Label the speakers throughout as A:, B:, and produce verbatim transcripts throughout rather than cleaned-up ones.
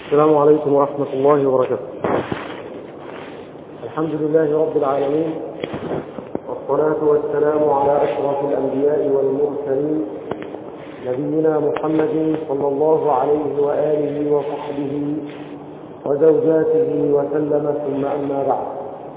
A: السلام عليكم ورحمة الله وبركاته. الحمد لله رب العالمين، والصلاة والسلام على أشرف الأنبياء والمرسلين نبينا محمد صلى الله عليه وآله وصحبه وزوجاته وسلم، ثم أما بعد.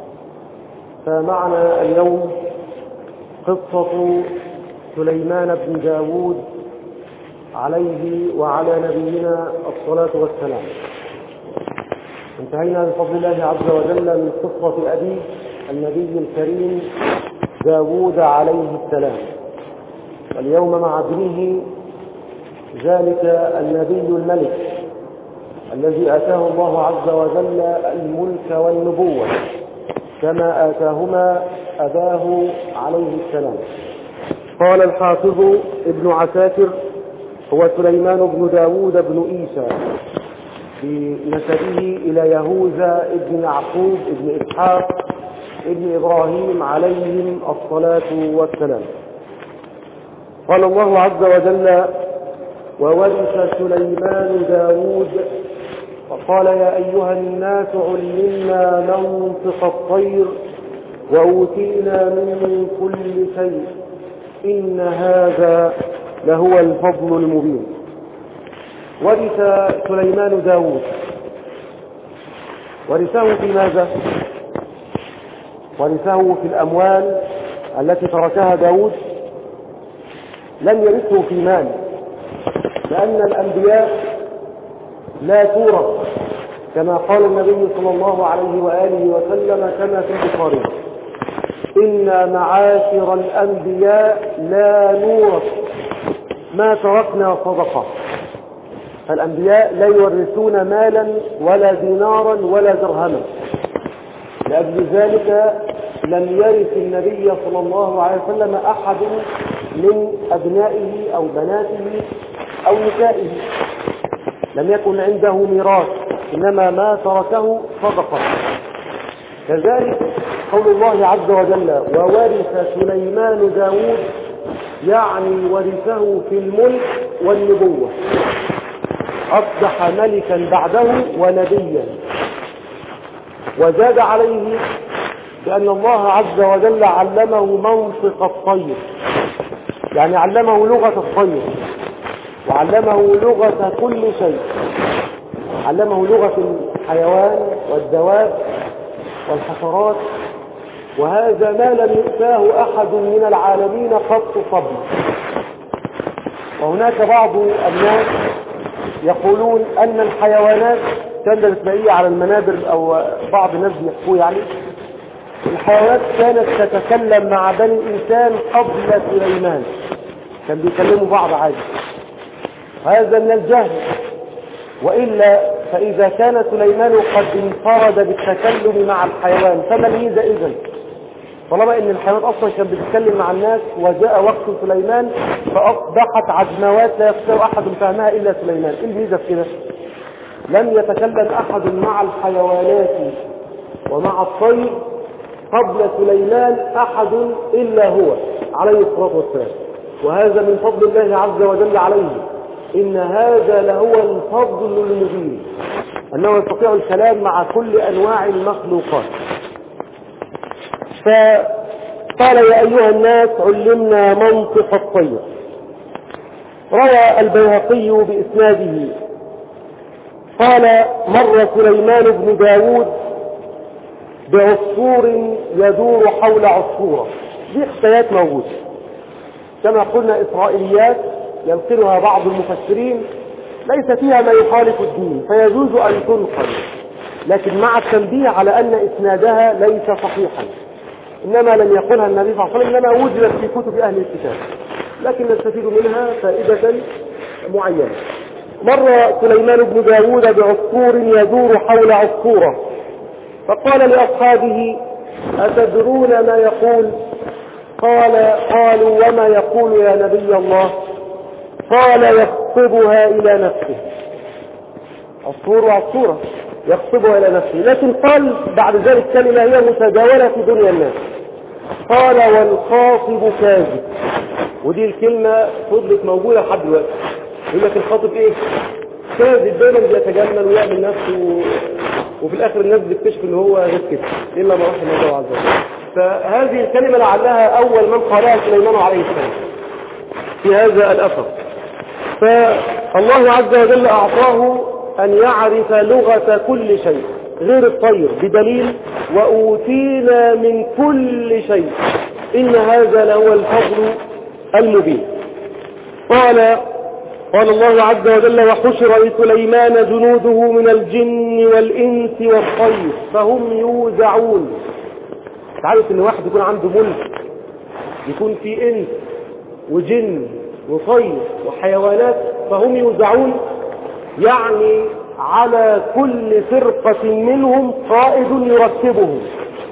A: فمعنا اليوم قصة سليمان بن داود عليه وعلى نبينا الصلاة والسلام. انتهينا بفضل الله عز وجل من قصة أبي النبي الكريم داود عليه السلام، واليوم مع ابنه ذلك النبي الملك الذي آتاه الله عز وجل الملك والنبوة كما آتاهما أباه عليه السلام. قال الحافظ ابن عساكر: هو سليمان بن داود بن إيسى بنسبه إلى يهوذا ابن يعقوب ابن إسحاق ابن إبراهيم عليهم الصلاة والسلام. قال الله عز وجل: وورث سليمان داود فقال: يا أيها الناس علمنا منطق الطير وأوتينا من كل شيء إن هذا لهو الفضل المبين. ورث سليمان داود، ورثه في ماذا؟ ورثه في الأموال التي تركها داود. لم يرثه في مال، لأن الأنبياء لا تورث، كما قال النبي صلى الله عليه وآله وسلم كما في البخاري: إن معاشر الأنبياء لا نورث ما تركنا صدقة. فالأنبياء لا يورثون مالا ولا دينارا ولا درهما. لأجل ذلك لم يرث النبي صلى الله عليه وسلم أحد من أبنائه أو بناته أو نسائه، لم يكن عنده ميراث، إنما ما تركه صدقة. كذلك قول الله عز وجل: وورث سليمان داود، يعني ورثه في الملك والنبوة، أصبح ملكا بعده ونبيا. وزاد عليه بأن الله عز وجل علمه منطق الطير، يعني علمه لغة الطير، وعلمه لغة كل شيء، علمه لغة الحيوان والدواب والحشرات، وهذا ما لم يؤتاه أحد من العالمين قط قبل. وهناك بعض الناس يقولون أن الحيوانات كانت بتلاقيه على المنابر، أو بعض الناس يحكوا يعني الحيوانات كانت تتكلم مع بني الإنسان قبل سليمان، كان بيكلموا بعض عادي. هذا من الجهل، وإلا فإذا كان سليمان قد انفرد بالتكلم مع الحيوان فما الميزة إذن؟ طالما ان الحيوانات اصلا كانت بتتكلم مع الناس، وجاء وقت سليمان فاصبحت عجموات لا يستطيع احد فهمها الا سليمان. ايه الميزه في كده؟ لم يتكلم احد مع الحيوانات ومع الطير قبل سليمان احد الا هو عليه الصلاه والسلام، وهذا من فضل الله عز وجل عليه. ان هذا لهو الفضل المبين، انه يستطيع الكلام مع كل انواع المخلوقات. فقال: يا أيها الناس علمنا منطق الطير. روى البيهقي بإسناده قال: مر سليمان بن داود بعصفور يدور حول عصفورة. دي حكايات موجودة كما قلنا، إسرائيليات ينقلها بعض المفسرين، ليس فيها ما يخالف الدين فيجوز أن تنقل، لكن مع التنبيه على أن إسنادها ليس صحيحا، إنما لم يقولها النبي صلى الله عليه وسلم، إنما وجدت في كتب أهل الكتاب، لكن نستفيد منها فائدة معينة. مر سليمان بن داود بعصفور يدور حول عصفورة، فقال لأصحابه: أتدرون ما يقول؟ قال قالوا: وما يقول يا نبي الله؟ قال: يخطبها إلى نفسه. عصفور وعصفورة يخطبها إلى نفسه، لكن قال بعد ذلك كلمة هي متداولة في دنيا الناس، قال: والخاطب كاذب. ودي الكلمة فضلت موجودة لحد دلوقتي، يقول لك الخاطب ايه؟ كاذب دايما بيتجمل ويعمل نفسه، وفي الاخر الناس بتكتشف ان هو غير كده الا ما رحم الله عز وجل. فهذه الكلمه لعلها اول من قالها سليمان عليه السلام في هذا الاثر. فالله عز وجل اعطاه ان يعرف لغه كل شيء غير الطير، بدليل واوتينا من كل شيء ان هذا لهو الفضل المبين. قال قال الله عز وجل وحشر لسليمان جنوده من الجن والإنس والطير فهم يوزعون. تعرف ان واحد يكون عنده ملك يكون في إنس وجن وطير وحيوانات فهم يوزعون، يعني على كل فرقة منهم قائد يرتبهم.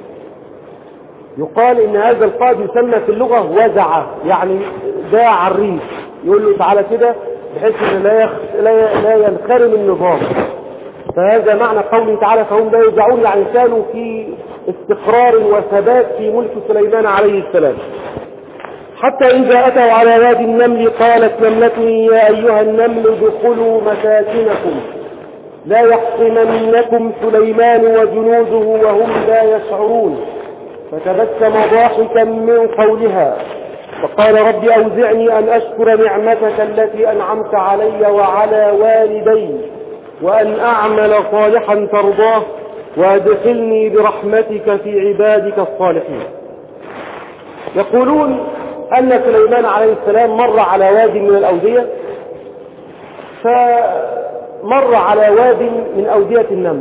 A: يقال ان هذا القائد يسمى في اللغة وزع، يعني داع الريف يقول له تعالى كده بحيث ان لا يخ... لا لا ينخرم النظام. فهذا معنى قوله تعالى فهم لا يوزعون، يعني كانوا في استقرار وثبات في ملك سليمان عليه السلام. حتى إذا أتوا على وادي النمل قالت نملة يا أيها النمل ادخلوا مساكنكم لا يحطمنكم سليمان وجنوده وهم لا يشعرون. فتبسم ضاحكا من قولها وقال رب أوزعني أن أشكر نعمتك التي أنعمت علي وعلى والدي وأن أعمل صالحا ترضاه وادخلني برحمتك في عبادك الصالحين. يقولون أن سليمان عليه السلام مر على واد من الأودية، فمر على واد من أودية النمل،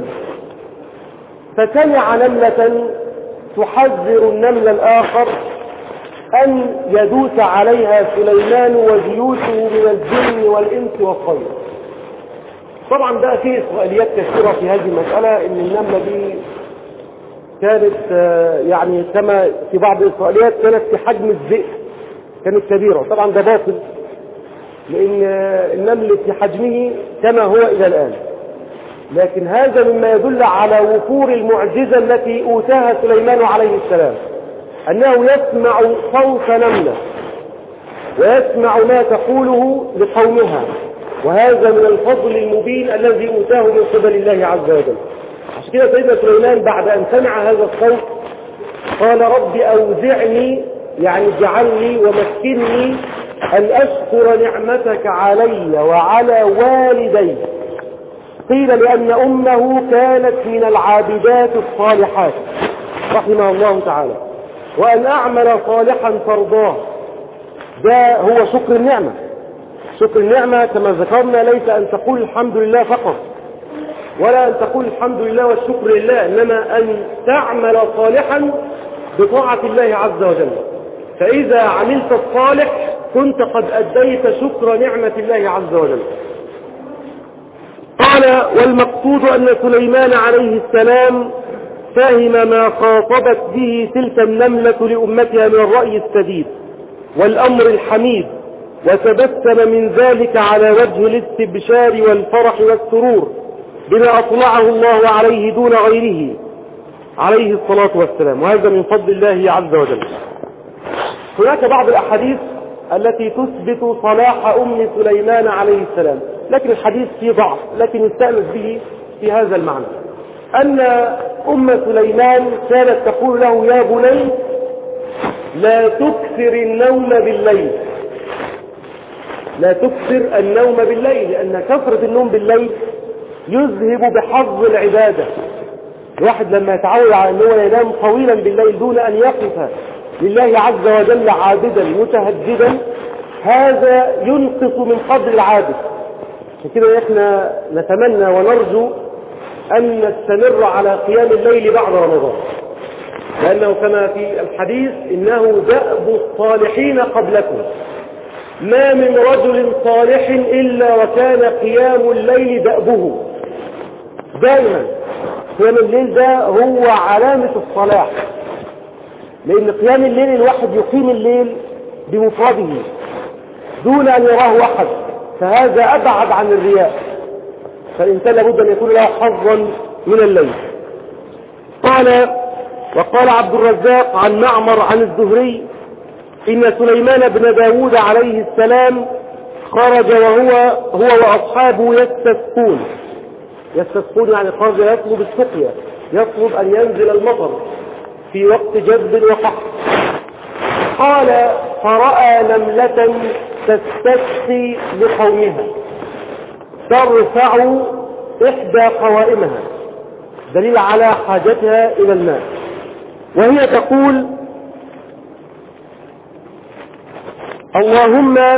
A: فسمع نملة تحذر النمل الآخر أن يدوس عليها سليمان وجيوشه من الجن والإنس والطير. طبعا ده فيه سؤاليات كثيرة في هذه المسألة، إن النملة دي كانت يعني كما في بعض السؤاليات كانت في حجم الذئب، كانت كبيرة. طبعا ده باطل، لأن النمل في حجمه كما هو إلى الآن، لكن هذا مما يدل على وفور المعجزة التي أوتاها سليمان عليه السلام، أنه يسمع صوت نملة ويسمع ما تقوله لقومها، وهذا من الفضل المبين الذي أوتاه من قبل الله عز وجل. عشان كده سيدنا سليمان بعد أن سمع هذا الصوت قال رب أوزعني، يعني اجعلني ومكنني أن أشكر نعمتك علي وعلى والدي. قيل لأن أمه كانت من العابدات الصالحات رحمه الله تعالى، وأن أعمل صالحا ترضاه. ده هو شكر النعمة. شكر النعمة كما ذكرنا ليس أن تقول الحمد لله فقط، ولا أن تقول الحمد لله والشكر لله، إنما أن تعمل صالحا بطاعة الله عز وجل. فإذا عملت الصالح كنت قد أديت شكر نعمة الله عز وجل. قال والمقصود أن سليمان عليه السلام فهم ما خاطبت به تلك النملة لأمتها من الرأي السديد والأمر الحميد، وتبسم من ذلك على وجه الاستبشار والفرح والسرور بما أطلعه الله عليه دون غيره عليه الصلاة والسلام، وهذا من فضل الله عز وجل. هناك بعض الأحاديث التي تثبت صلاح أم سليمان عليه السلام، لكن الحديث فيه ضعف، لكن نستأنس به في هذا المعنى، أن أم سليمان كانت تقول له يا بني لا تكثر النوم بالليل، لا تكثر النوم بالليل، لأن كثرة النوم بالليل يذهب بحظ العبادة. الواحد لما يتعود على أنه ينام طويلا بالليل دون أن يقف لله عز وجل عابدا متهجدا، هذا ينقص من قدر العابد. عشان كده احنا نتمنى ونرجو أن نستمر على قيام الليل بعد رمضان، لأنه كما في الحديث إنه دأب الصالحين قبلكم، ما من رجل صالح إلا وكان قيام الليل دأبه. دائما قيام الليل ده هو علامة الصلاح، لأن قيام الليل الواحد يقيم الليل بمفرده دون أن يراه أحد، فهذا أبعد عن الرياء، فالإنسان لابد أن يكون له حظا من الليل. قال وقال عبد الرزاق عن معمر عن الزهري إن سليمان بن داود عليه السلام خرج وهو هو وأصحابه يستسقون. يستسقون يعني خرج يطلب السقيا، يطلب أن ينزل المطر في وقت جذب وقحط. قال فرأى نملة تستسقي لقومها ترفع إحدى قوائمها، دليل على حاجتها إلى الماء، وهي تقول اللهم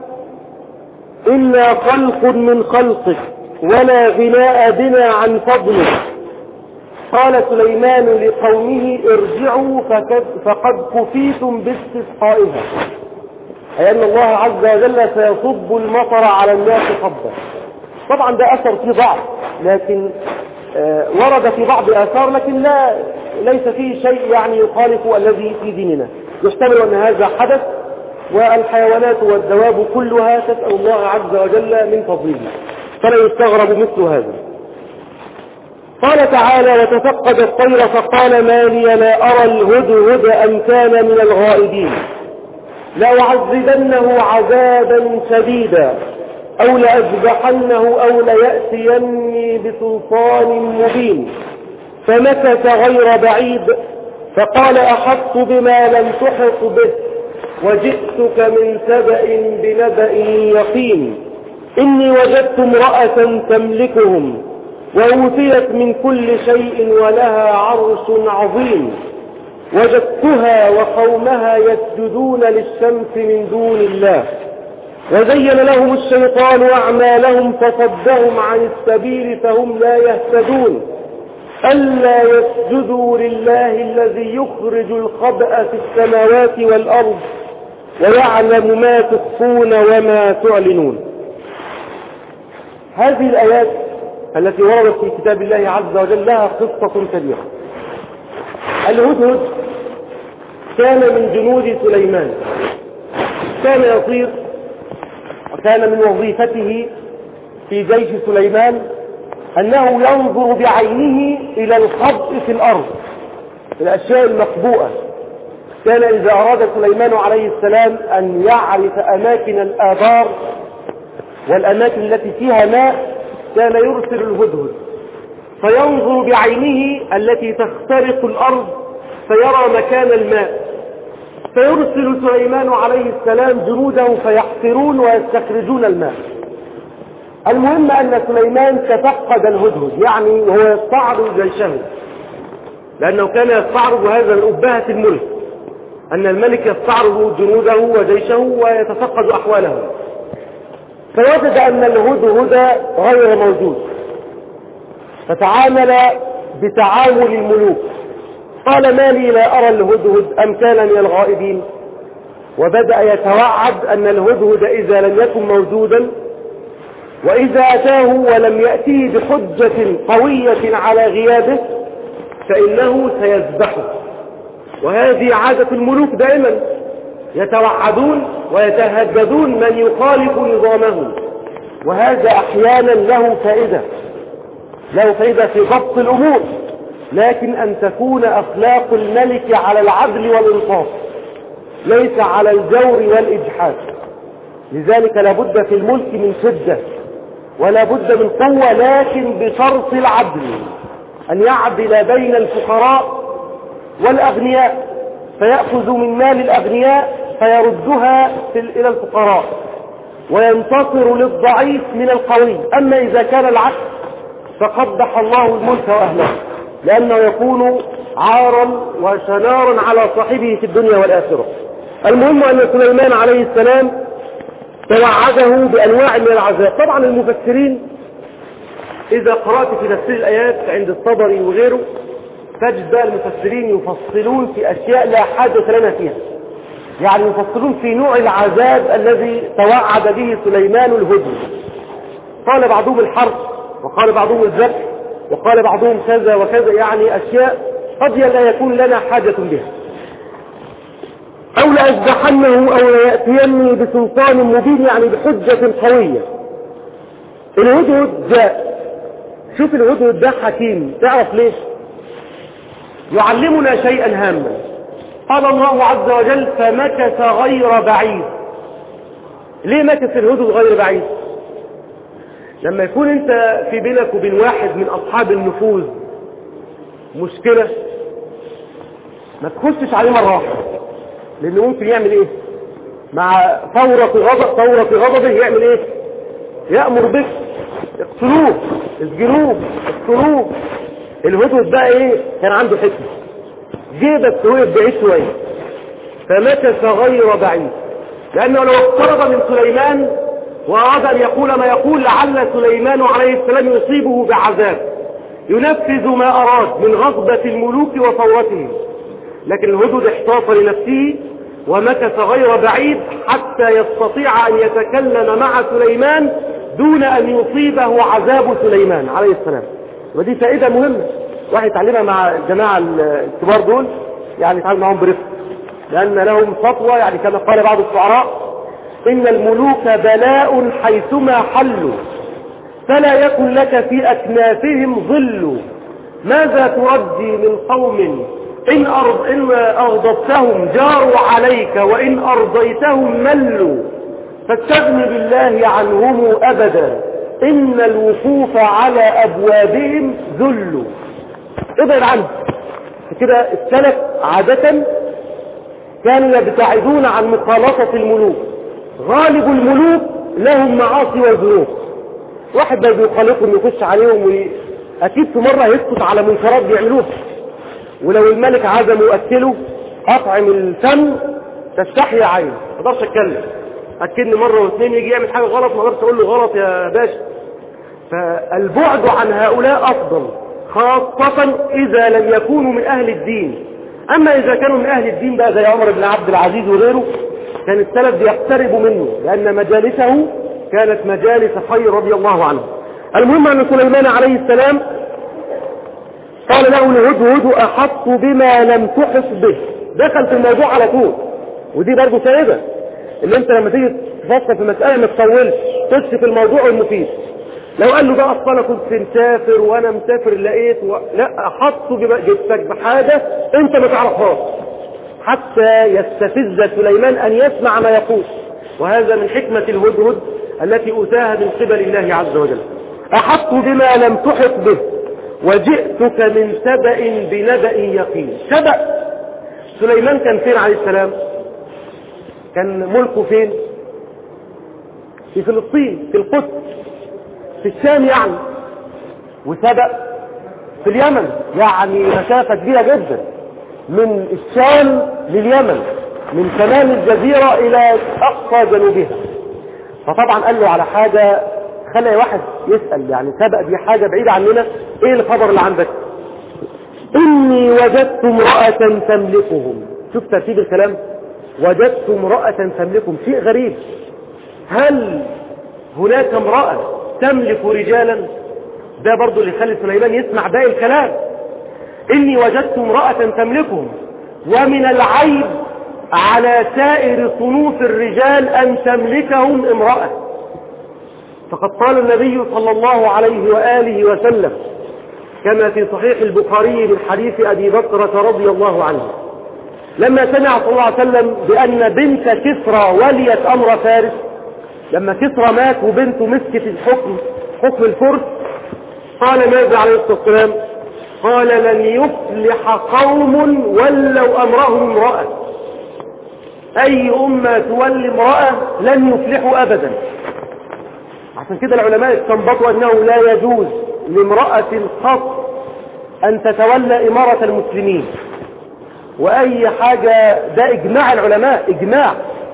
A: إنا خلق من خلقك ولا غناء بنا عن فضلك. قال سليمان لقومه ارجعوا فقد كفيتم باستسقائها، أي أن الله عز وجل سيصب المطر على الناس صبا. طبعا ده أثر فيه ضعف، لكن آه ورد في بعض آثار، لكن لا ليس فيه شيء يعني يخالف الذي في ديننا. يحتمل أن هذا حدث، والحيوانات والدواب كلها تسأل الله عز وجل من فضله، فلا يستغرب مثل هذا. قال تعالى وتفقد الطير فقال ما لي لا أرى الهدهد أم كان من الغائبين لأعذبنه عذابا شديدا أو لأذبحنه أو ليأتيني بسلطان مبين. فمكث غير بعيد فقال أحطت بما لم تحط به وجئتك من سبأ بنبأ يقين إني وجدت امرأة تملكهم وأوتيت من كل شيء ولها عرش عظيم وجدتها وقومها يسجدون للشمس من دون الله وزين لهم الشيطان أعمالهم فصدهم عن السبيل فهم لا يهتدون ألا يسجدوا لله الذي يخرج الخبأ في السماوات والأرض ويعلم ما تخفون وما تعلنون. هذه الآيات التي وردت في كتاب الله عز وجل لها قصة كبيرة. الهدهد كان من جنود سليمان، كان يطير، وكان من وظيفته في جيش سليمان أنه ينظر بعينه إلى الخبء في الأرض، الأشياء المخبوءة. كان إذا أراد سليمان عليه السلام أن يعرف أماكن الآبار والأماكن التي فيها ماء كان يرسل الهدهد فينظر بعينه التي تخترق الأرض فيرى مكان الماء، فيرسل سليمان عليه السلام جنوده فيحفرون ويستخرجون الماء. المهم أن سليمان تفقد الهدهد، يعني هو يستعرض جيشه، لأنه كان يستعرض هذا من أبهة الملك، أن الملك يستعرض جنوده وجيشه ويتفقد أحواله. فوجد أن الهدهد غير موجود، فتعامل بتعامل الملوك. قال ما لي لا أرى الهدهد أم كان من الغائبين، وبدأ يتوعد أن الهدهد إذا لم يكن موجودا وإذا أتاه ولم يأتيه بحجة قوية على غيابه فإنه سيذبحه. وهذه عادة الملوك دائما، يتوعدون ويتهددون من يخالف نظامهم، وهذا أحيانا له فائدة له فائدة في ضبط الأمور، لكن أن تكون أخلاق الملك على العدل والإنصاف ليس على الجور والإجحاف. لذلك لابد في الملك من شدة ولا بد من قوة، لكن بشرط العدل، أن يعدل بين الفقراء والأغنياء، فيأخذ من مال الأغنياء فيردها إلى الفقراء وينتصر للضعيف من القوي. أما إذا كان العكس فقبح الله الملك وأهله، لأنه يكون عارا وشنارا على صاحبه في الدنيا والآخرة. المهم أن سليمان عليه السلام توعده بأنواع من العذاب. طبعا المفسرين إذا قرأت في تفسير الآيات عند الطبري وغيره تجد المفسرين يفصلون في أشياء لا حاجة لنا فيها، يعني يفصلون في نوع العذاب الذي توعد به سليمان الهدهد. قال بعضهم الحرق، وقال بعضهم الذبح، وقال بعضهم كذا وكذا، يعني أشياء قد لا يكون لنا حاجة بها. أو لأذبحنه أو ليأتيني بسلطان مبين، يعني بحجة قوية. الهدهد جاء. شوف الهدهد ده حكيم، تعرف ليش؟ يعلمنا شيئا هاما. قال الله عز وجل فمكث غير بعيد. ليه مكث الهدهد غير بعيد؟ لما يكون انت في بينك وبين واحد من اصحاب النفوذ مشكلة ما تخشش عليه مرة واحدة، لانه ممكن يعمل ايه؟ مع ثورة غضب ثورة غضبه يعمل ايه؟ يأمر بك اقتلوه اسجنوه اقتلوه. الهدهد بقى ايه؟ كان عنده حكمة، جيبك وقف بعيد شوية فمكث غير بعيد، لأنه لو اقترب من سليمان وأراد أن يقول ما يقول لعل سليمان عليه السلام يصيبه بعذاب ينفذ ما أراد من غضبة الملوك وثورتهم، لكن الهدهد احتاط لنفسه ومكث غير بعيد حتى يستطيع أن يتكلم مع سليمان دون أن يصيبه عذاب سليمان عليه السلام. ودي فائدة مهمة واحد يتعلمها مع الجماعة الكبار دول، يعني يتعلم معهم برفق، لأن لهم سطوة، يعني كما قال بعض الشعراء: إن الملوك بلاء حيثما حلوا فلا يكن لك في أكنافهم ظل، ماذا تردي من قوم إن, أرض إن أغضبتهم جاروا عليك وإن أرضيتهم ملوا، فاستغن بالله عنهم أبدا إن الوقوف على أبوابهم ذل. ابعد عنه كده. السلف عادة كانوا يبتعدون عن مخالطة الملوك، غالب الملوك لهم معاصي وذنوب، واحد بقى بيخالطهم يخش عليهم وأكيد في مرة يسكت على منكرات بيعملوها، ولو الملك عزم وأكله أطعم الفم تستحي عين، ما اقدرش اتكلم، أكلني مرة واثنين يجي يعمل حاجة غلط ما اقدرش اقول له غلط يا باشا. فالبعد عن هؤلاء أفضل، خاصة إذا لم يكونوا من أهل الدين. أما إذا كانوا من أهل الدين بقى زي عمر بن عبد العزيز وغيره، كان السلف بيقتربوا منه لأن مجالسه كانت مجالس خير رضي الله عنه. المهم أن سليمان عليه السلام قال له الهدهد أحط بما لم تحط به، دخل في الموضوع على طول. ودي برضه فائدة، اللي انت لما تيجي تفكر في مسألة ما تطولش، تخش في الموضوع المفيد. لو قال له بقى اصل انا كنت مسافر وانا مسافر لقيت و... لا، احط جبتك بحاجة انت ما تعرفهاش حتى يستفز سليمان ان يسمع ما يقول. وهذا من حكمة الهدهد التي أتاها من قبل الله عز وجل. أحط بما لم تحط به وجئتك من سبأ بنبأ يقين. سبأ سليمان كان فين عليه السلام؟ كان ملكه فين؟ في فلسطين، في القدس، في الشام يعني. وسبأ في اليمن، يعني مسافة كبيرة جدا من الشام لليمن، من شمال الجزيرة إلى أقصى جنوبها. فطبعا قال له على حاجة خلي واحد يسأل، يعني سبأ دي حاجة بعيدة عننا، ايه الخبر اللي عندك؟ إني وجدت امرأة تملكهم. شوف ترتيب الكلام، وجدت امرأة تملكهم، شيء غريب. هل هناك امرأة تملك رجالا؟ ده برضو اللي يخلي سليمان يسمع باقي الكلام. إني وجدت امرأة تملكهم ومن العيب على سائر صنوف الرجال أن تملكهم امرأة. فقد قال النبي صلى الله عليه وآله وسلم كما في صحيح البخاري من حديث أبي بكرة رضي الله عنه، لما سمع صلى الله عليه وسلم بأن بنت كسرى وليت أمر فارس، لما كسرى مات وبنته مسكت الحكم، حكم الفرس، قال ماذا عليه الصلاة والسلام؟ قال لن يفلح قوم ولوا أمرهم امرأة. أي أمة تولي امرأة لن يفلحوا أبدا. عشان كده العلماء استنبطوا أنه لا يجوز لامرأة قط أن تتولى إمارة المسلمين. وأي حاجة، ده إجماع العلماء، إجماع.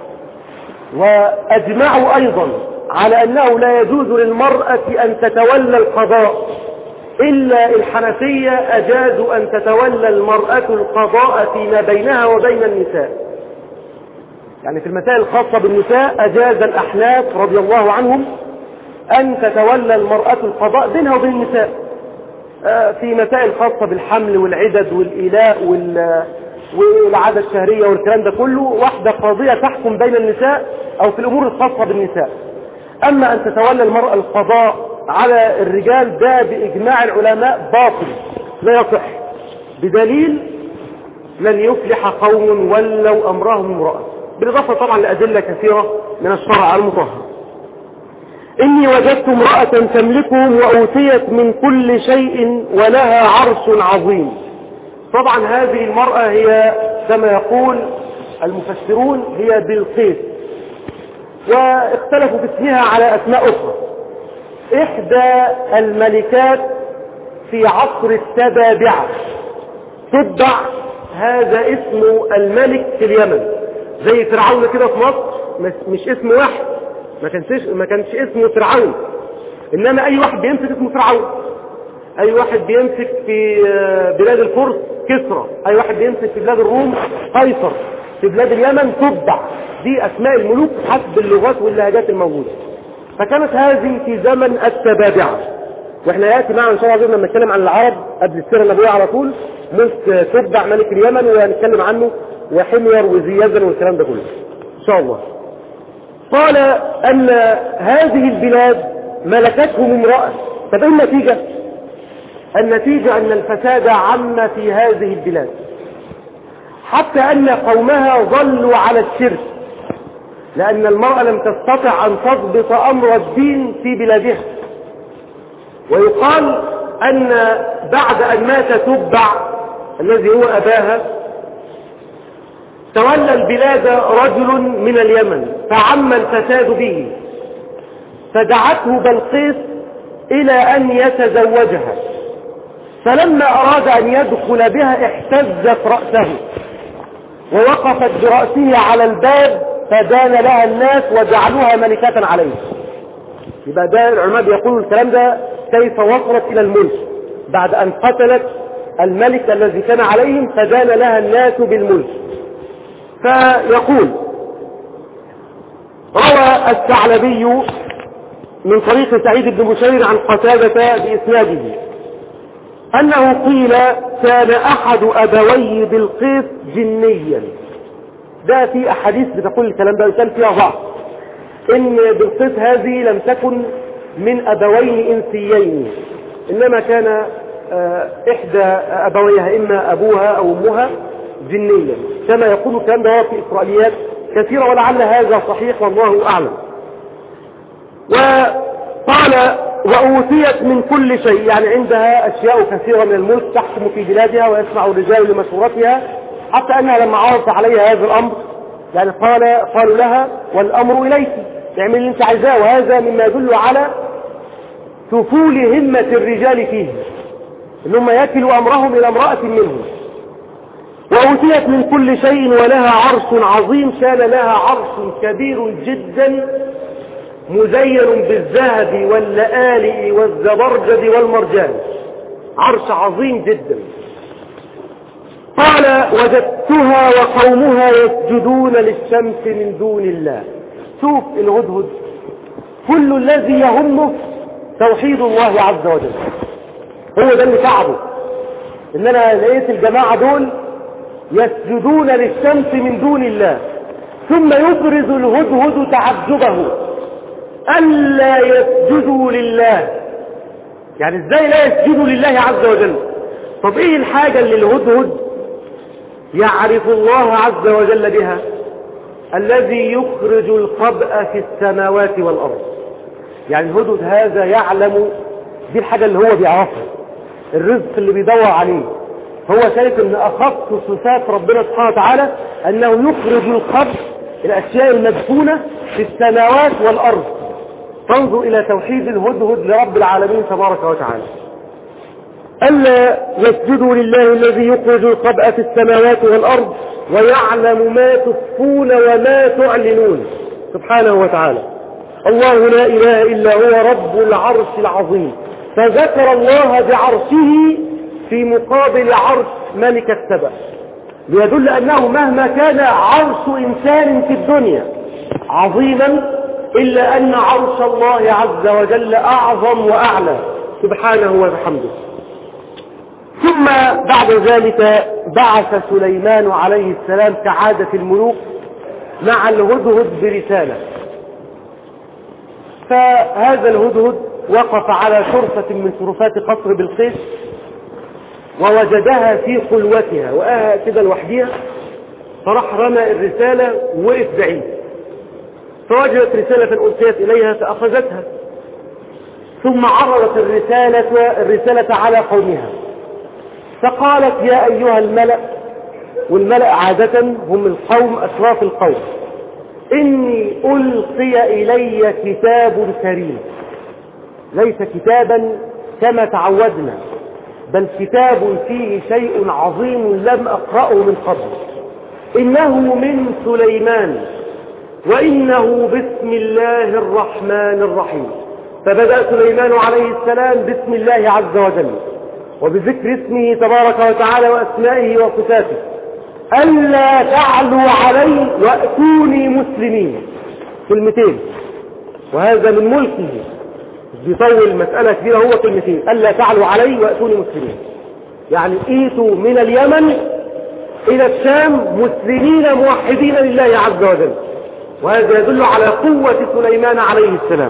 A: وأجمعوا أيضا على أنه لا يجوز للمرأة أن تتولى القضاء، إلا الحنفية أجازوا أن تتولى المرأة القضاء فيما بينها وبين النساء. يعني في المسائل الخاصة بالنساء أجاز الأحناف رضي الله عنهم أن تتولى المرأة القضاء بينها وبين النساء في مسائل خاصة بالحمل والعدد والإيلاء والعادة الشهرية والكلام ده كله، واحدة قاضية تحكم بين النساء أو في الأمور الخاصة بالنساء. أما أن تتولى المرأة القضاء على الرجال ده بإجماع العلماء باطل لا يصح، بدليل لن يفلح قوم ولوا أمرهم امرأة. بالإضافة طبعا لأدلة كثيرة من الشرع المطهر. إني وجدت امرأة تملكهم وأوتيت من كل شيء ولها عرش عظيم. طبعا هذه المرأة هي كما يقول المفسرون هي بلقيس، واختلفوا في اسمها على أسماء أخرى. إحدى الملكات في عصر السبابعة، تتبع هذا اسم الملك في اليمن، زي فرعون كده في مصر مش اسم واحد، ما كانش ما كانش اسمه فرعون، انما اي واحد بيمسك اسمه فرعون، اي واحد بيمسك في بلاد الفرس كسرى، اي واحد بيمسك في بلاد الروم قيصر، في بلاد اليمن تتبع. دي اسماء الملوك حسب اللغات واللهجات الموجوده. فكانت هذه في زمن السبابعه، واحنا ياتي معنا ان شاء الله لما نتكلم عن العرب قبل السيره النبويه على طول ملك تتبع ملك اليمن وهنتكلم عنه وحمير وذي يزن والكلام ده كله ان شاء الله. قال ان هذه البلاد ملكتهم امرأة. طب ايه النتيجة؟ النتيجة ان الفساد عم في هذه البلاد حتى ان قومها ظلوا على الشرك، لان المرأة لم تستطع ان تضبط امر الدين في بلادها. ويقال ان بعد ان مات تبع الذي هو اباها تولى البلاد رجل من اليمن فعم الفساد به، فدعته بلقيس الى ان يتزوجها، فلما اراد ان يدخل بها احتزت رأسه ووقفت برأسه على الباب فدان لها الناس وجعلوها ملكة عليه. يبقى ده العلماء بيقولوا الكلام ده كيف وصلت الى الملك بعد ان قتلت الملك الذي كان عليهم فدان لها الناس بالملك. فيقول روى الثعلبي من طريق سعيد بن بشير عن قتادة بإسناده أنه قيل كان أحد أبوي بلقيس جنيا. ده في أحاديث بتقول الكلام ده وكان فيها ضعف، إن بلقيس هذه لم تكن من أبوين إنسيين، إنما كان إحدى أبويها إما أبوها أو أمها جنيا، كما يقول الكلام ده في إسرائيليات كثيرة ولعل هذا صحيح والله أعلم. وقال وأوتيت من كل شيء، يعني عندها أشياء كثيرة من الملك تحكم في بلادها ويسمع الرجال لمشورتها، حتى أنها لما عرضت عليها هذا الأمر يعني قال قالوا لها والأمر إليك، اعمل اللي انت عايزاه. وهذا مما يدل على سفول همة الرجال فيه، انهم يكلوا أمرهم إلى امرأة منهم. وأوتيت من كل شيء ولها عرش عظيم، كان لها عرش كبير جدا مزين بالذهب واللآلئ والزبرجد والمرجان، عرش عظيم جدا. قال وجدتها وقومها يسجدون للشمس من دون الله. شوف الهدهد كل الذي يهمه توحيد الله عز وجل، هو ده اللي تعبه. ان انا لقيت الجماعة دول يسجدون للشمس من دون الله، ثم يبرز الهدهد تعجبه ألا يسجدوا لله. يعني ازاي لا يسجدوا لله عز وجل؟ طب ايه الحاجة اللي الهدهد يعرف الله عز وجل بها؟ الذي يخرج الخبأ في السماوات والأرض. يعني الهدهد هذا يعلم دي الحاجة اللي هو بيعرفها، الرزق اللي بيدور عليه. هو شايف ان اخص صفات ربنا سبحانه وتعالى انه يخرج الخبأ، الاشياء المدفونة في السماوات والارض. تنظر الى توحيد الهدهد لرب العالمين تبارك وتعالى. ألا يسجدوا لله الذي يخرج الخبأ في السماوات والأرض ويعلم ما تخفون وما تعلنون سبحانه وتعالى. الله لا إله إلا هو رب العرش العظيم. فذكر الله بعرشه في مقابل عرش ملك السبأ، ليدل أنه مهما كان عرش إنسان في الدنيا عظيما إلا أن عرش الله عز وجل أعظم وأعلى سبحانه وبحمده. ثم بعد ذلك بعث سليمان عليه السلام كعادة الملوك مع الهدهد برسالة. فهذا الهدهد وقف على شرفة من شرفات قصر بلقيس ووجدها في خلوتها، وقاها كده لوحدها فراح رمى الرسالة ووقف بعيد، فوجدت رسالة ألقيت إليها فأخذتها، ثم عرضت الرسالة, الرسالة على قومها فقالت يا أيها الملأ، والملأ عادة هم القوم أشراف القوم، إني ألقي إلي كتاب كريم، ليس كتابا كما تعودنا، بل كتاب فيه شيء عظيم لم أقرأه من قبل، إنه من سليمان وإنه بسم الله الرحمن الرحيم. فبدأ سليمان عليه السلام بسم الله عز وجل وبذكر اسمه تبارك وتعالى وأسمائه وصفاته، ألا تعلوا علي وأتوني مسلمين، كلمتين، وهذا من ملكه بيطول مسألة كبيرة، هو كلمتين، ألا تعلوا علي وأتوني مسلمين، يعني ايتوا من اليمن إلى الشام مسلمين موحدين لله عز وجل، وهذا يدل على قوة سليمان عليه السلام.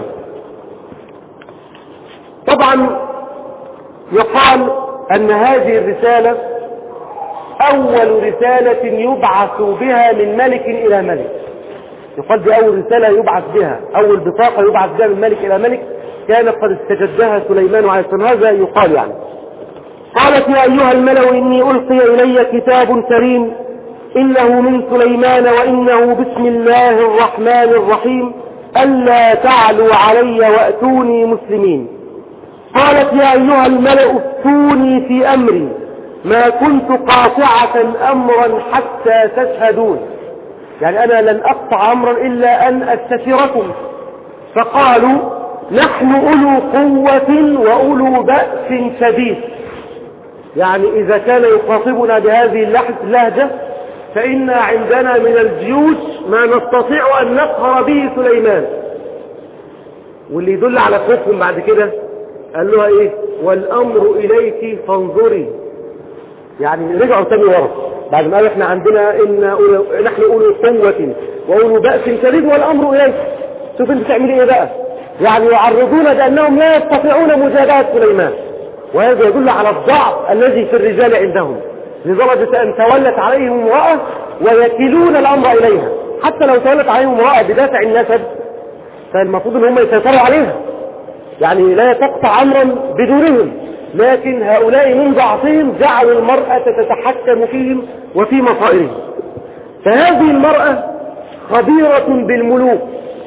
A: طبعا يقال أن هذه الرسالة أول رسالة يبعث بها من ملك إلى ملك، يقال دي أول رسالة يبعث بها، أول بطاقة يبعث بها من ملك إلى ملك، كان قد استجدها سليمان عليه السلام، هذا يقال يعني. قالت يا أيها الملأ إني ألقي إلي كتاب كريم إنه من سليمان وإنه بسم الله الرحمن الرحيم ألا تعلوا علي وأتوني مسلمين. قالت يا أيها الملأ افتوني في أمري ما كنت قاطعة أمرا حتى تشهدون، يعني أنا لن أقطع أمرا إلا أن أستشيركم. فقالوا نحن أولو قوة وأولو بأس شديد، يعني إذا كان يخاطبنا بهذه اللهجة فإن عندنا من الجيوش ما نستطيع أن نقهر به سليمان. واللي يدل على خوفهم بعد كده قال لها إيه؟ والأمر إليك فانظري، يعني رجعوا تاني ورا بعد ما قالوا احنا عندنا إن نحن أولو قوة وأولو بأس شديد والأمر إليك. شوف انت تعمل ايه بقى، يعني يعرضون بأنهم لا يستطيعون مجابهة سليمان، وهذا يدل على الضعف الذي في الرجال عندهم، لدرجة أن تولت عليهم امرأة ويكلون الأمر إليها، حتى لو تولت عليهم امرأة بدافع النسب فالمفروض ان هم يسيطروا عليها، يعني لا تقطع أمرا بدونهم، لكن هؤلاء من ضعفهم جعلوا المرأة تتحكم فيهم وفي مصائرهم. فهذه المرأة خبيرة بالملوك،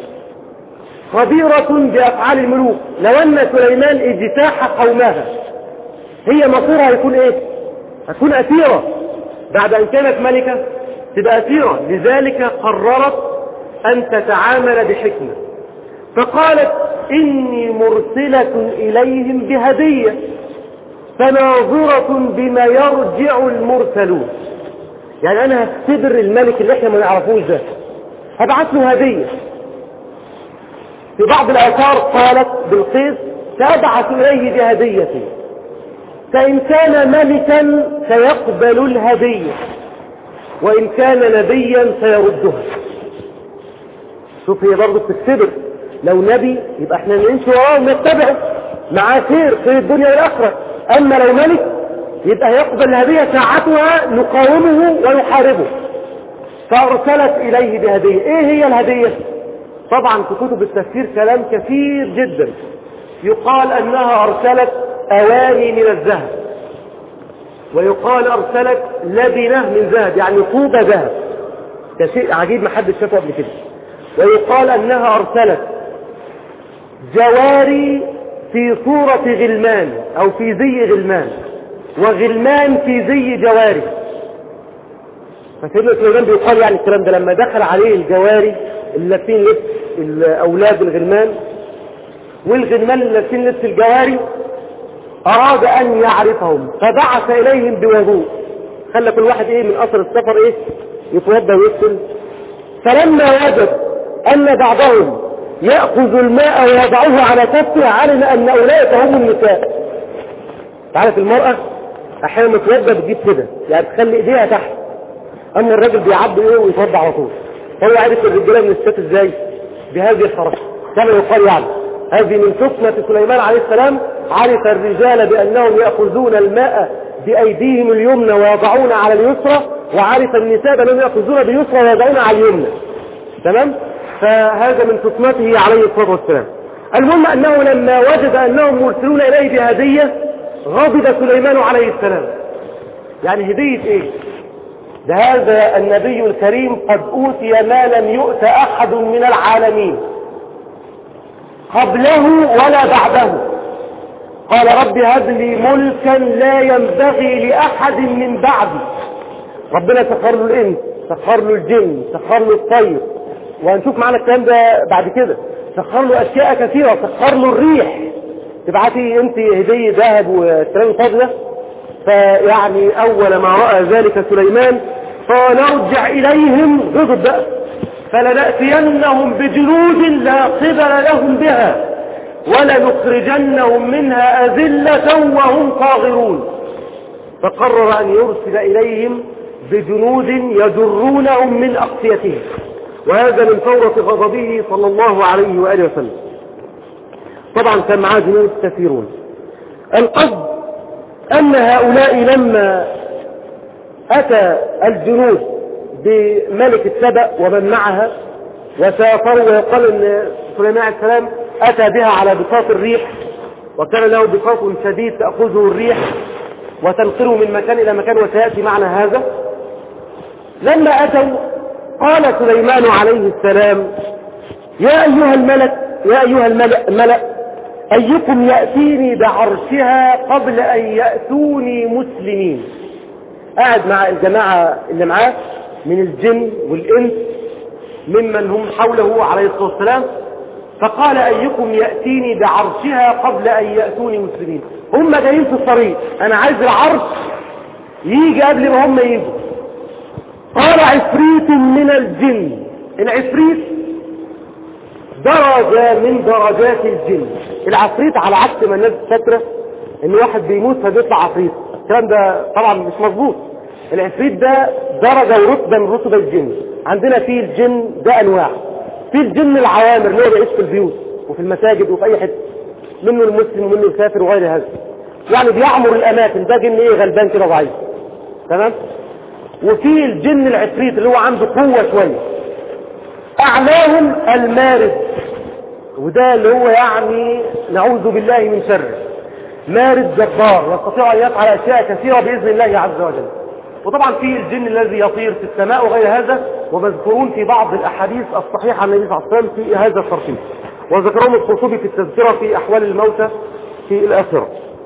A: خبيرة بأفعال الملوك، لو أن سليمان اجتاح قومها هي مصيرها يكون ايه؟ هتكون أسيرة، بعد أن كانت ملكة تبقى أسيرة، لذلك قررت أن تتعامل بحكمة. فقالت إني مرسلة إليهم بهدية فناظرة بما يرجع المرسلون، يعني أنا هختبر الملك اللي احنا ما نعرفوش ده، هبعث له هدية. في بعض الآثار قالت بلقيس سأبعث إليه بهدية، فإن كان ملكا سيقبل الهدية وإن كان نبيا سيردها. شوف هي برضه بتختبر، لو نبي يبقى احنا نمشي وراه ونتبعه معاه خير في الدنيا والآخرة، أما لو ملك يبقى يقبل الهدية ساعتها نقاومه ويحاربه. فأرسلت إليه بهدية. إيه هي الهدية؟ طبعا في كتب التفسير كلام كثير جدا، يقال أنها أرسلت أواني من الذهب، ويقال أرسلت لبنة من ذهب، يعني طوبة ذهب، ده شيء عجيب ما حدش شافه قبل كده. ويقال أنها أرسلت جواري في صورة غلمان أو في زي غلمان، وغلمان في زي جواري. فسيدنا سليمان بيقال يعني الكلام ده لما دخل عليه الجواري اللي لابسين لبس الأولاد الغلمان والغلمان اللي لابسين لبس الجواري، أراد أن يعرفهم فبعث إليهم بوضوء، خلى كل واحد إيه من أثر السفر إيه يتوضى ويغسل. فلما وجد أن بعضهم يأخذ الماء ويضعه على كفه علم أن أولئك هم النساء. تعرف المرأة أحيانا تتوضى بتجيب كده، يعني تخلي إيديها تحت، أما الراجل بيعبي إيه ويتوضى على طول. هو عرف الرجالة من الستات إزاي؟ بهذه الحركة. كما يقال يعني هذه من حكمة سليمان عليه السلام، عرف الرجال بأنهم يأخذون الماء بأيديهم اليمنى ويضعون على اليسرى وعرف النساء بأنهم يأخذون بيسرى ويضعون على اليمنى. تمام؟ فهذا من فطنته عليه الصلاة والسلام. المهم أنه لما وجد أنهم مرسلون إليه بهدية غضب سليمان عليه السلام. يعني هدية إيه؟ ده هذا النبي الكريم قد أوتي ما لم يؤت أحد من العالمين قبله ولا بعده. قال رب هب لي ملكا لا ينبغي لأحد من بعدي. ربنا سخر له الإنس، سخر له الجن، سخر له الطير، وهنشوف معنا الكلام ده بعد كده. سخر له أشياء كثيرة، سخر له الريح. تبعتي أنت هدية ذهب والكلام فاضلة. فيعني أول ما رأى ذلك سليمان قال ارجع إليهم غضب بقى فلنأتينهم بجنود لا قبل لهم بها ولنخرجنهم منها أذلة وهم صاغرون. فقرر أن يرسل إليهم بجنود يجرونهم من أقصيتهم، وهذا من فورة غضبه صلى الله عليه وآله وسلم. طبعا كان معاه جنود كثيرون. القصد أن هؤلاء لما أتى الجنود بملك السبأ ومن معها وسافروا، ويقال أن سليمان عليه السلام أتى بها على بساط الريح، وكان له بساط شديد تأخذه الريح وتنقله من مكان إلى مكان، وسيأتي معنا هذا. لما أتوا قال سليمان عليه السلام يا أيها الملك يا أيها الملأ, الملأ أيكم يأتيني بعرشها قبل أن يأتوني مسلمين. قاعد مع الجماعة اللي معاه من الجن والإنس ممن هم حوله عليه الصلاة والسلام، فقال أيكم يأتيني بعرشها قبل أن يأتوني مسلمين. هم جايين في الطريق، أنا عايز العرش يجي قبل ما هم يجوا. قال عفريت من الجن. العفريت درجة من درجات الجن. العفريت على عكس ما الناس فاكرة ان واحد بيموت فبيطلع عفريت، الكلام ده طبعا مش مظبوط. العفريت ده درجة ورتبة من رتب الجن. عندنا فيه الجن ده انواع. في الجن العوامر اللي هو بيعيش في البيوت وفي المساجد وفي اي حته، منه المسلم ومنه الكافر وغير هذا، يعني بيعمر الاماكن. ده جن ايه غلبان كده ضعيف. تمام. وفي الجن العفريت اللي هو عنده قوة شوية. اعلاهم المارد، وده اللي هو يعني نعوذ بالله من شره، مارد جبار يستطيع ان يفعل اشياء كثيرة باذن الله عز وجل. وطبعا في الجن الذي يطير في السماء وغير هذا، ومذكورون في بعض الاحاديث الصحيحة عن النبي صلى الله عليه وسلم في هذا الترتيب، وذكرهم القرطبي في التذكرة في احوال الموتى في الاخرة.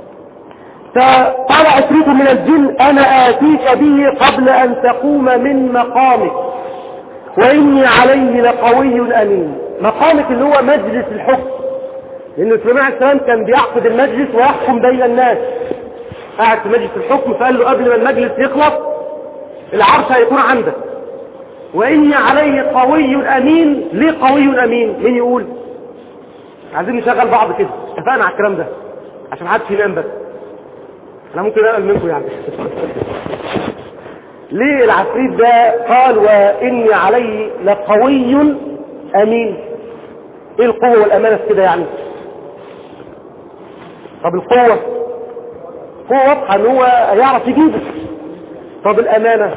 A: فقال عفريت من الجن انا اتيك به قبل ان تقوم من مقامك واني عليه لقوي امين. مقامك اللي هو مجلس الحكم، لان سليمان عليه السلام كان بيعقد المجلس ويحكم بين الناس. قاعد في مجلس الحكم فقال له قبل ما المجلس يخلص العرش هيكون عندك، واني عليه قوي امين. ليه قوي امين؟ مين يقول؟ عايزين نشغل بعض كده، اتفقنا على الكلام ده عشان محدش ينام. بس انا ممكن اقل منكم يعني. ليه العفريت ده قال واني عليه لقوي امين؟ ايه القوة والامانة في كده يعني؟ طب القوة قوة واضحة ان هو يعرف يجيبه. طب الامانة؟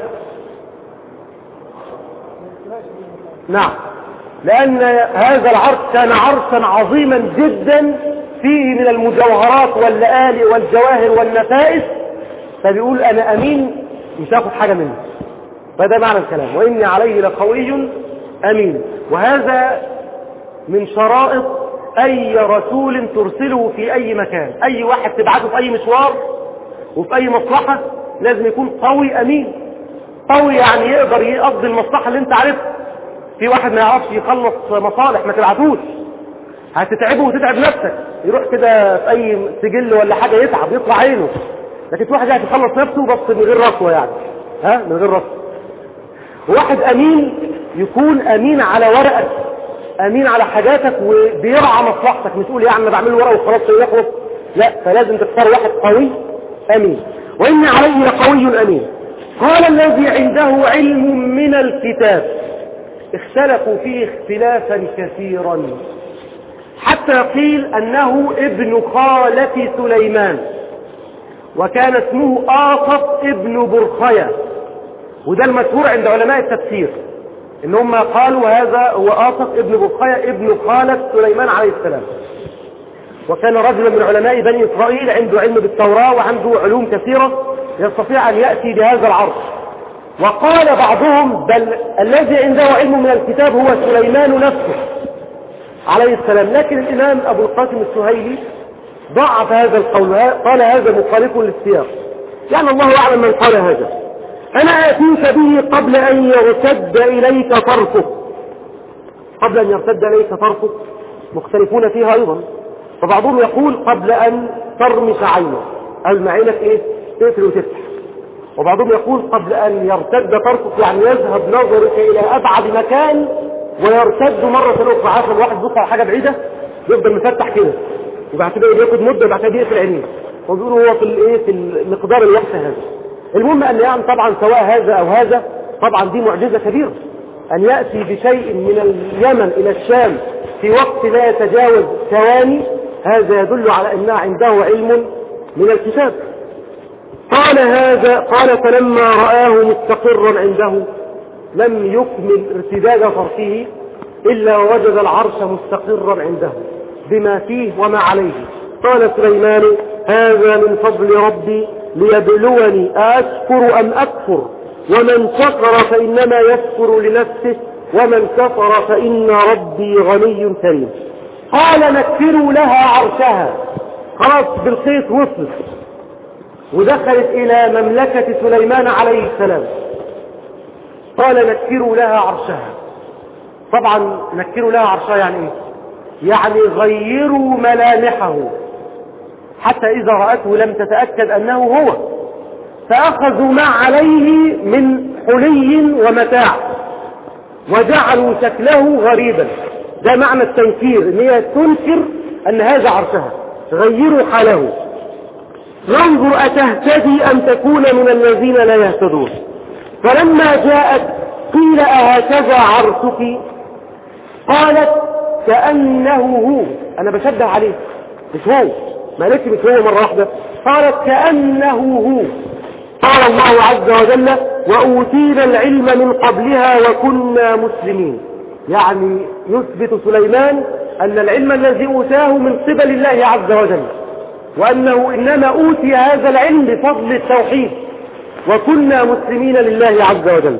A: نعم، لان هذا العرش كان عرشا عظيما جدا فيه من المجوهرات واللآلئ والجواهر والنفائس، فبيقول انا امين مش هاخد حاجة منه. فده معنى الكلام، واني عليه لقوي امين. وهذا من شرائط اي رسول ترسله في اي مكان. اي واحد تبعته في اي مشوار وفي اي مصلحة لازم يكون قوي امين. قوي يعني يقدر يقضي المصلحة اللي انت عارفها. في واحد ما يعرفش يخلص مصالح ما تبعتوش، هتتعبه وتتعب نفسك. يروح كده في اي سجل ولا حاجة يتعب يطلع عينه. لكن في واحد يعني يخلص نفسه بس من غير رشوة، يعني ها من غير رشوة. واحد امين يكون امين على ورقك، امين على حاجاتك وبيرعى مصلحتك، مش تقول يعني انا بعمل ورقه وخلاص يخلص. لا، فلازم تختار واحد قوي امين. واني عليه لقوي امين. قال الذي عنده علم من الكتاب. اختلفوا فيه اختلافا كثيرا حتى قيل انه ابن خالة سليمان، وكان اسمه آصف ابن برخية، وده المشهور عند علماء التفسير ان هم قالوا هذا هو آصف ابن برقية ابن خالة سليمان عليه السلام، وكان رجلا من علماء بني إسرائيل عنده علم بالتوراة وعنده علوم كثيرة يستطيع أن يأتي بهذا العرش. وقال بعضهم بل الذي عنده علم من الكتاب هو سليمان نفسه عليه السلام، لكن الإمام أبو القاسم السهيلي ضعف هذا القول، قال هذا مخالف للسياق، يعني الله أعلم من قال هذا. أنا آتيك به قبل أن يرتد إليك طرفك. قبل أن يرتد إليك طرفك مختلفون فيها أيضا، فبعضهم يقول قبل أن ترمش عينك، قبل ما عينك إيه تقفل وتفتح، وبعضهم يقول قبل أن يرتد طرفك يعني يذهب نظرك إلى أبعد مكان ويرتد مرة أخرى. عارف الواحد بيبص على حاجة بعيدة يفضل مفتح كده وبعد كده ياخد مدة وبعد كده يقفل عينيه، وبيقولوا هو في الايه في المقدار الوقت هذا. المهم أن يعني طبعا سواء هذا أو هذا طبعا دي معجزة كبيرة أن يأتي بشيء من اليمن إلى الشام في وقت لا يتجاوز ثواني، هذا يدل على أنه عنده علم من الكتاب. قال هذا قال فلما رآه مستقرا عنده لم يكمل ارتداد طرفه إلا ووجد العرش مستقرا عنده بما فيه وما عليه. قال سليمان هذا من فضل ربي ليبلوني أشكر أم أكفر، ومن شكر فإنما يشكر لنفسه ومن كفر فإن ربي غني كريم. قال نكروا لها عرشها. خلاص بالخيط وصلت ودخلت إلى مملكة سليمان عليه السلام. قال نكروا لها عرشها. طبعا نكروا لها عرشها يعني ايه؟ يعني غيروا ملامحه حتى إذا رأته لم تتأكد أنه هو، فأخذوا ما عليه من حلي ومتاع وجعلوا شكله غريبا. ده معنى التنكير، ان هي تنكر أن هذا عرشها، غيروا حاله. ينظر أتهتدي أم تكون من الذين لا يهتدون. فلما جاءت قيل أهكذا عرشك؟ قالت كأنه هو. أنا بشبه عليه مش هو، ما قالتش مش هو مرة واحدة، قالت كأنه هو. قال الله عز وجل وأوتينا العلم من قبلها وكنا مسلمين، يعني يثبت سليمان أن العلم الذي أوتاه من قبل الله عز وجل، وأنه إنما أوتي هذا العلم بفضل التوحيد وكنا مسلمين لله عز وجل.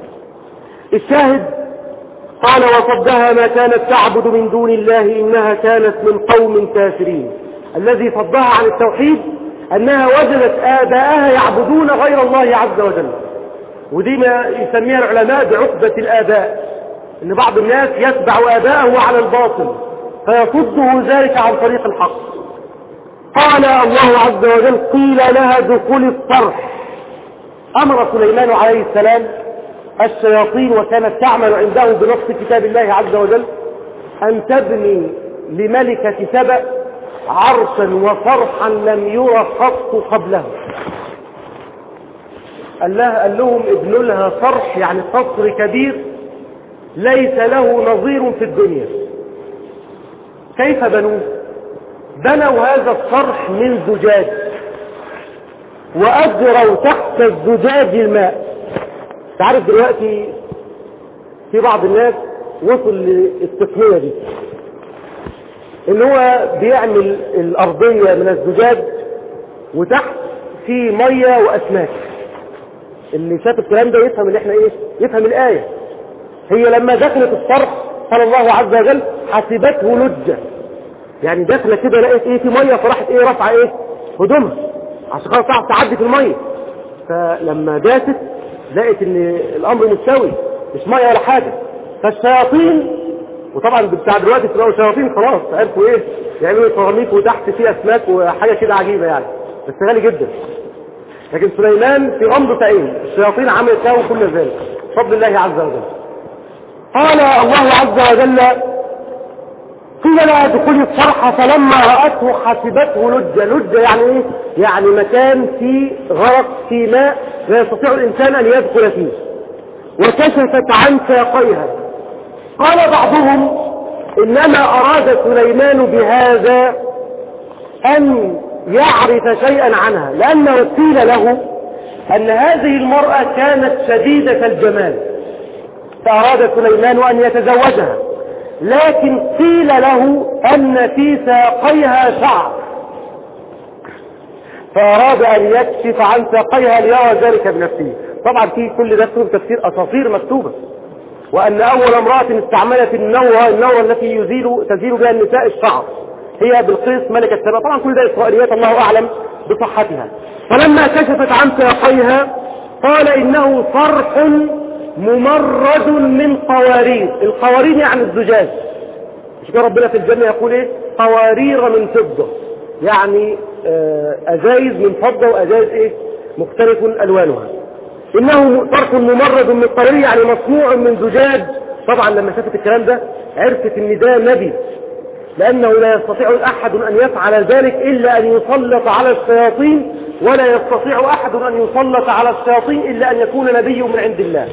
A: الشاهد قال وصدها ما كانت تعبد من دون الله إنها كانت من قوم كافرين. الذي صدها عن التوحيد أنها وجدت آباءها يعبدون غير الله عز وجل، ودي ما يسميها العلماء بعقبة الآباء، إن بعض الناس يتبع آباءه على الباطل فيصده ذلك عن طريق الحق. قال الله عز وجل قيل لها دخول الصرح. أمر سليمان عليه السلام الشياطين وكانت تعمل عنده بنص كتاب الله عز وجل أن تبني لملكة سبأ عرشا وصرحا لم يرى قط قبله. قال لها قال لهم ابنوا لها صرح يعني قصر كبير ليس له نظير في الدنيا. كيف بنوه؟ بنوا هذا الصرح من زجاج وأجروا تحت الزجاج الماء. تعرف دلوقتي في بعض الناس وصل للتقنية دي ان هو بيعمل الارضية من الزجاج وتحت في مية واسماك. اللي شاف الكلام ده يفهم اللي احنا ايه، يفهم الآية. هي لما دخلت الصرح قال الله عز وجل حسبته لجة، يعني داخله كده لقيت ايه في مية فراحت ايه رفع ايه هدومها عشان خلاص تعرف تعدي في المية. فلما داست لقيت ان الامر مستوي مش مية ولا حاجة. فالشياطين وطبعا بتاع دلوقتي تلاقوا الشياطين خلاص عرفوا ايه يعملوا سيراميك وتحت فيه اسماك وحاجة كده عجيبة يعني، بس غالي جدا. لكن سليمان في غمضة عين الشياطين عملت له كل ذلك بفضل الله عز وجل. قال الله عز وجل قيل لها ادخلي الصرح فلما رأته حسبته لجة. لجة يعني ايه؟ يعني مكان فيه غرق في ماء لا يستطيع الانسان ان يدخل فيه. وكشفت عن ساقيها. قال بعضهم انما اراد سليمان بهذا ان يعرف شيئا عنها، لانه قيل له أن هذه المرأة كانت شديدة الجمال، فأراد سليمان أن يتزوجها، لكن قيل له أن في ساقيها شعر، فأراد أن يكشف عن ساقيها ليرى ذلك بنفسه. طبعا في كل ده في تفسير أساطير مكتوبة، وأن أول امرأة استعملت النورة النورة التي يزيل تزيل بها النساء الشعر هي بلقيس ملكة سبأ. طبعا كل ده إسرائيليات الله أعلم بصحتها. فلما كشفت عن ساقيها قال إنه صرح ممرد من قوارير. القوارير يعني الزجاج، مش كده ربنا في الجنة يقول ايه؟ قوارير من فضة، يعني أزايز من فضة وأزايز ايه مختلف ألوانها. إنه صرح ممرد من قوارير يعني مصنوع من زجاج. طبعا لما شافت الكلام ده عرفت ان ده نبي، لأنه لا يستطيع أحد أن يفعل ذلك إلا أن يسلط على الشياطين، ولا يستطيع أحد أن يسلط على الشياطين إلا أن يكون نبي من عند الله.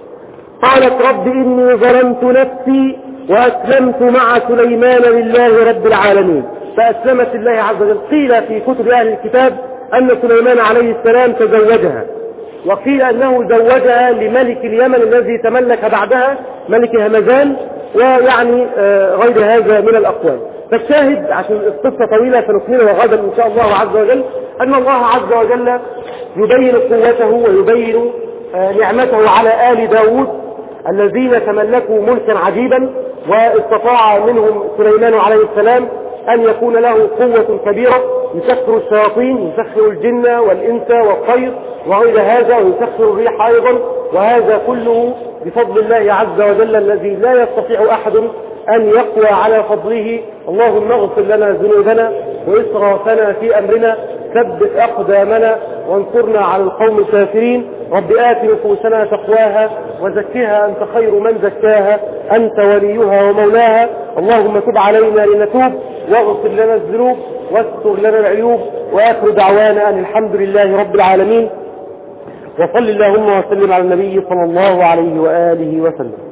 A: قالت رب إني ظلمت نفسي وأسلمت مع سليمان لله رب العالمين، فأسلمت الله عز وجل. قيل في كتب أهل الكتاب أن سليمان عليه السلام تزوجها، وقيل أنه زوجها لملك اليمن الذي تملك بعدها ملك همذان، ويعني غير هذا من الأقوال. فالشاهد عشان القصة طويلة سنكملها غدا إن شاء الله عز وجل، أن الله عز وجل يبين قوته ويبين نعمته على آل داود الذين تملكوا ملكا عجيبا، واستطاع منهم سليمان عليه السلام أن يكون له قوة كبيرة، يسخر الشياطين، يسخر الجن والإنس والطير وغير هذا، ويسخر الريح أيضا، وهذا كله بفضل الله عز وجل الذي لا يستطيع أحد أن يقوى على فضله. اللهم اغفر لنا ذنوبنا وإسرافنا في أمرنا، ثبت أقدامنا وانصرنا على القوم الكافرين. رب آت نفوسنا تقواها وزكها أنت خير من زكاها، أنت وليها ومولاها. اللهم تب علينا لنتوب، واغفر لنا الذنوب واستر لنا العيوب، وآخر دعوانا أن الحمد لله رب العالمين، وصل اللهم وسلم على النبي صلى الله عليه وآله وسلم.